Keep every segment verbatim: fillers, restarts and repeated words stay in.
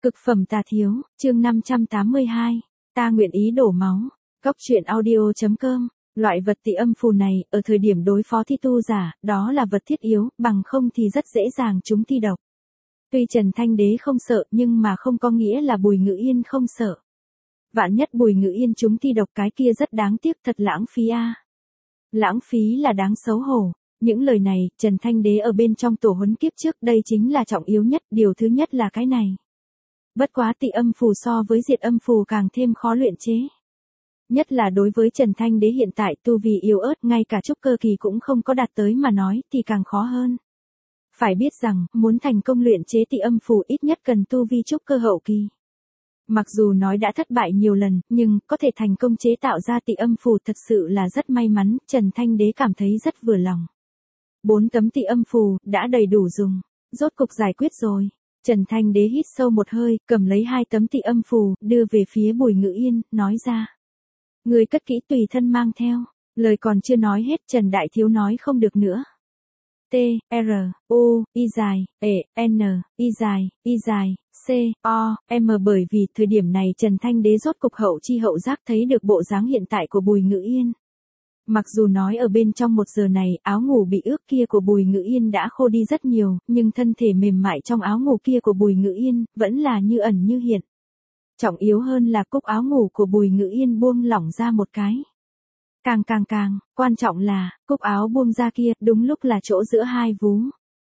Cực phẩm tà thiếu, chương năm trăm tám mươi hai, ta nguyện ý đổ máu. Góc truyện audio chấm com. Loại vật tị âm phù này, ở thời điểm đối phó thi tu giả, đó là vật thiết yếu, bằng không thì rất dễ dàng chúng thi độc. Tuy Trần Thanh Đế không sợ, nhưng mà không có nghĩa là Bùi Ngự Yên không sợ. Vạn nhất Bùi Ngự Yên chúng thi độc cái kia rất đáng tiếc, thật lãng phí a. À. Lãng phí là đáng xấu hổ. Những lời này, Trần Thanh Đế ở bên trong tổ huấn kiếp trước, đây chính là trọng yếu nhất, điều thứ nhất là cái này. Bất quá tị âm phù so với diệt âm phù càng thêm khó luyện chế. Nhất là đối với Trần Thanh Đế hiện tại tu vi yếu ớt, ngay cả trúc cơ kỳ cũng không có đạt tới mà nói thì càng khó hơn. Phải biết rằng, muốn thành công luyện chế tị âm phù ít nhất cần tu vi trúc cơ hậu kỳ. Mặc dù nói đã thất bại nhiều lần, nhưng có thể thành công chế tạo ra tị âm phù thật sự là rất may mắn, Trần Thanh Đế cảm thấy rất vừa lòng. Bốn tấm tị âm phù, đã đầy đủ dùng, rốt cục giải quyết rồi. Trần Thanh Đế hít sâu một hơi, cầm lấy hai tấm tị âm phù, đưa về phía Bùi Ngự Yên, nói ra. Người cất kỹ tùy thân mang theo. Lời còn chưa nói hết, Trần Đại Thiếu nói không được nữa. T, R, U, Y dài, E, N, Y dài, Y dài, C, O, M bởi vì thời điểm này Trần Thanh Đế rốt cục hậu chi hậu giác thấy được bộ dáng hiện tại của Bùi Ngự Yên. Mặc dù nói ở bên trong một giờ này, áo ngủ bị ướt kia của Bùi Ngự Yên đã khô đi rất nhiều, nhưng thân thể mềm mại trong áo ngủ kia của Bùi Ngự Yên, vẫn là như ẩn như hiện. Trọng yếu hơn là cúc áo ngủ của Bùi Ngự Yên buông lỏng ra một cái. Càng càng càng, quan trọng là, cúc áo buông ra kia, đúng lúc là chỗ giữa hai vú.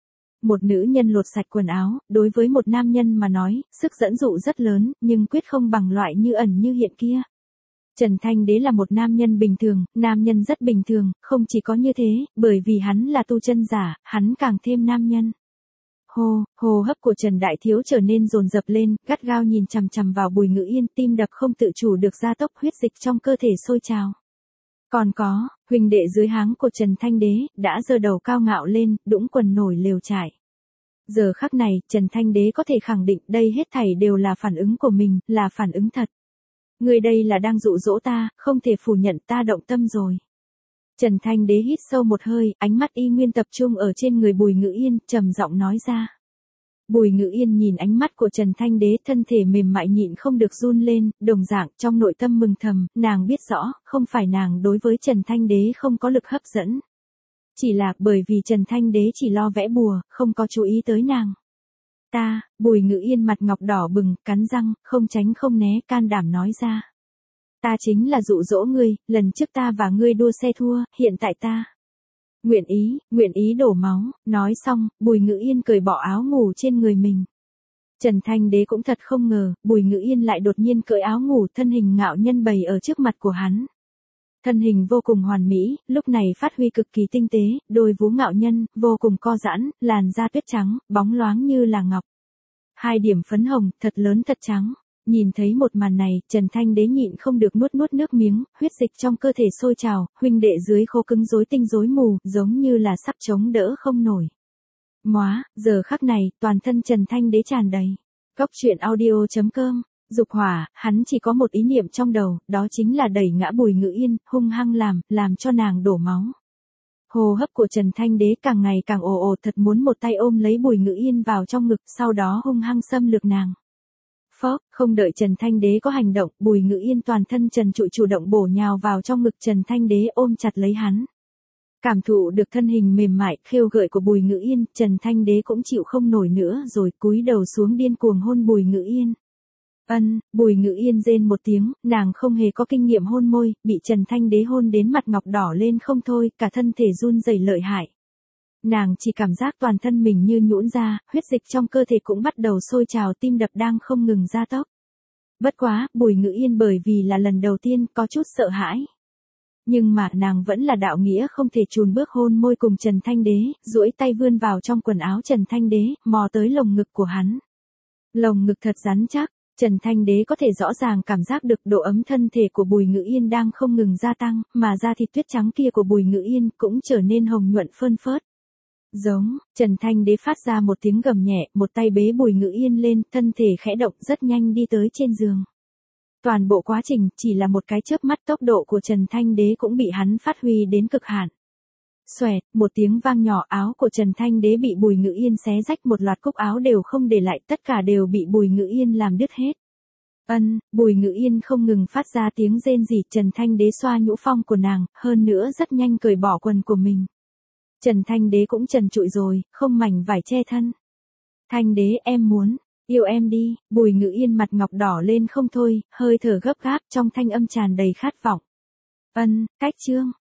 Một nữ nhân lột sạch quần áo, đối với một nam nhân mà nói, sức dẫn dụ rất lớn, nhưng quyết không bằng loại như ẩn như hiện kia. Trần Thanh Đế là một nam nhân bình thường, nam nhân rất bình thường, không chỉ có như thế, bởi vì hắn là tu chân giả, hắn càng thêm nam nhân. Hô, hô hấp của Trần Đại Thiếu trở nên dồn dập lên, gắt gao nhìn chằm chằm vào Bùi Ngự Yên, tim đập không tự chủ được gia tốc, huyết dịch trong cơ thể sôi trào. Còn có, huynh đệ dưới háng của Trần Thanh Đế, đã giơ đầu cao ngạo lên, đũng quần nổi lều trải. Giờ khắc này, Trần Thanh Đế có thể khẳng định đây hết thảy đều là phản ứng của mình, là phản ứng thật. Người đây là đang dụ dỗ ta, không thể phủ nhận ta động tâm rồi. Trần Thanh Đế hít sâu một hơi, ánh mắt y nguyên tập trung ở trên người Bùi Ngự Yên, trầm giọng nói ra. Bùi Ngự Yên nhìn ánh mắt của Trần Thanh Đế, thân thể mềm mại nhịn không được run lên, đồng dạng trong nội tâm mừng thầm, nàng biết rõ, không phải nàng đối với Trần Thanh Đế không có lực hấp dẫn. Chỉ là bởi vì Trần Thanh Đế chỉ lo vẽ bùa, không có chú ý tới nàng. Ta, Bùi Ngự Yên mặt ngọc đỏ bừng, cắn răng, không tránh không né, can đảm nói ra. Ta chính là dụ dỗ ngươi, lần trước ta và ngươi đua xe thua, hiện tại ta. Nguyện ý, nguyện ý đổ máu, nói xong, Bùi Ngự Yên cởi bỏ áo ngủ trên người mình. Trần Thanh Đế cũng thật không ngờ, Bùi Ngự Yên lại đột nhiên cởi áo ngủ, thân hình ngạo nhân bày ở trước mặt của hắn. Thân hình vô cùng hoàn mỹ, lúc này phát huy cực kỳ tinh tế, đôi vú ngạo nhân, vô cùng co giãn, làn da tuyết trắng, bóng loáng như là ngọc. Hai điểm phấn hồng, thật lớn thật trắng. Nhìn thấy một màn này, Trần Thanh Đế nhịn không được nuốt nuốt nước miếng, huyết dịch trong cơ thể sôi trào, huynh đệ dưới khô cứng rối tinh rối mù, giống như là sắp chống đỡ không nổi. Móa, giờ khắc này, toàn thân Trần Thanh Đế tràn đầy. Góc truyện audio chấm com. Dục hỏa, hắn chỉ có một ý niệm trong đầu, đó chính là đẩy ngã Bùi Ngự Yên, hung hăng làm, làm cho nàng đổ máu. Hô hấp của Trần Thanh Đế càng ngày càng ồ ồ, thật muốn một tay ôm lấy Bùi Ngự Yên vào trong ngực, sau đó hung hăng xâm lược nàng. Phốc, không đợi Trần Thanh Đế có hành động, Bùi Ngự Yên toàn thân trần trụi chủ động bổ nhào vào trong ngực Trần Thanh Đế, ôm chặt lấy hắn. Cảm thụ được thân hình mềm mại, khêu gợi của Bùi Ngự Yên, Trần Thanh Đế cũng chịu không nổi nữa rồi cúi đầu xuống điên cuồng hôn Bùi Ngự Yên. Ân, Bùi Ngự Yên rên một tiếng, nàng không hề có kinh nghiệm hôn môi, bị Trần Thanh Đế hôn đến mặt ngọc đỏ lên không thôi, cả thân thể run rẩy lợi hại. Nàng chỉ cảm giác toàn thân mình như nhũn ra, huyết dịch trong cơ thể cũng bắt đầu sôi trào, tim đập đang không ngừng gia tốc. Bất quá, Bùi Ngự Yên bởi vì là lần đầu tiên có chút sợ hãi. Nhưng mà nàng vẫn là đạo nghĩa không thể chùn bước hôn môi cùng Trần Thanh Đế, duỗi tay vươn vào trong quần áo Trần Thanh Đế, mò tới lồng ngực của hắn. Lồng ngực thật rắn chắc, Trần Thanh Đế có thể rõ ràng cảm giác được độ ấm thân thể của Bùi Ngự Yên đang không ngừng gia tăng, mà da thịt tuyết trắng kia của Bùi Ngự Yên cũng trở nên hồng nhuận phơn phớt. Giống, Trần Thanh Đế phát ra một tiếng gầm nhẹ, một tay bế Bùi Ngự Yên lên, thân thể khẽ động rất nhanh đi tới trên giường. Toàn bộ quá trình, chỉ là một cái chớp mắt, tốc độ của Trần Thanh Đế cũng bị hắn phát huy đến cực hạn. Xoẹt, một tiếng vang nhỏ, áo của Trần Thanh Đế bị Bùi Ngữ Yên xé rách, một loạt cúc áo đều không để lại, tất cả đều bị Bùi Ngữ Yên làm đứt hết. Ân, Bùi Ngữ Yên không ngừng phát ra tiếng rên rỉ, Trần Thanh Đế xoa nhũ phong của nàng, hơn nữa rất nhanh cởi bỏ quần của mình. Trần Thanh Đế cũng trần trụi rồi, không mảnh vải che thân. Thanh Đế, em muốn, yêu em đi, Bùi Ngữ Yên mặt ngọc đỏ lên không thôi, hơi thở gấp gáp, trong thanh âm tràn đầy khát vọng. Ân, cách chương.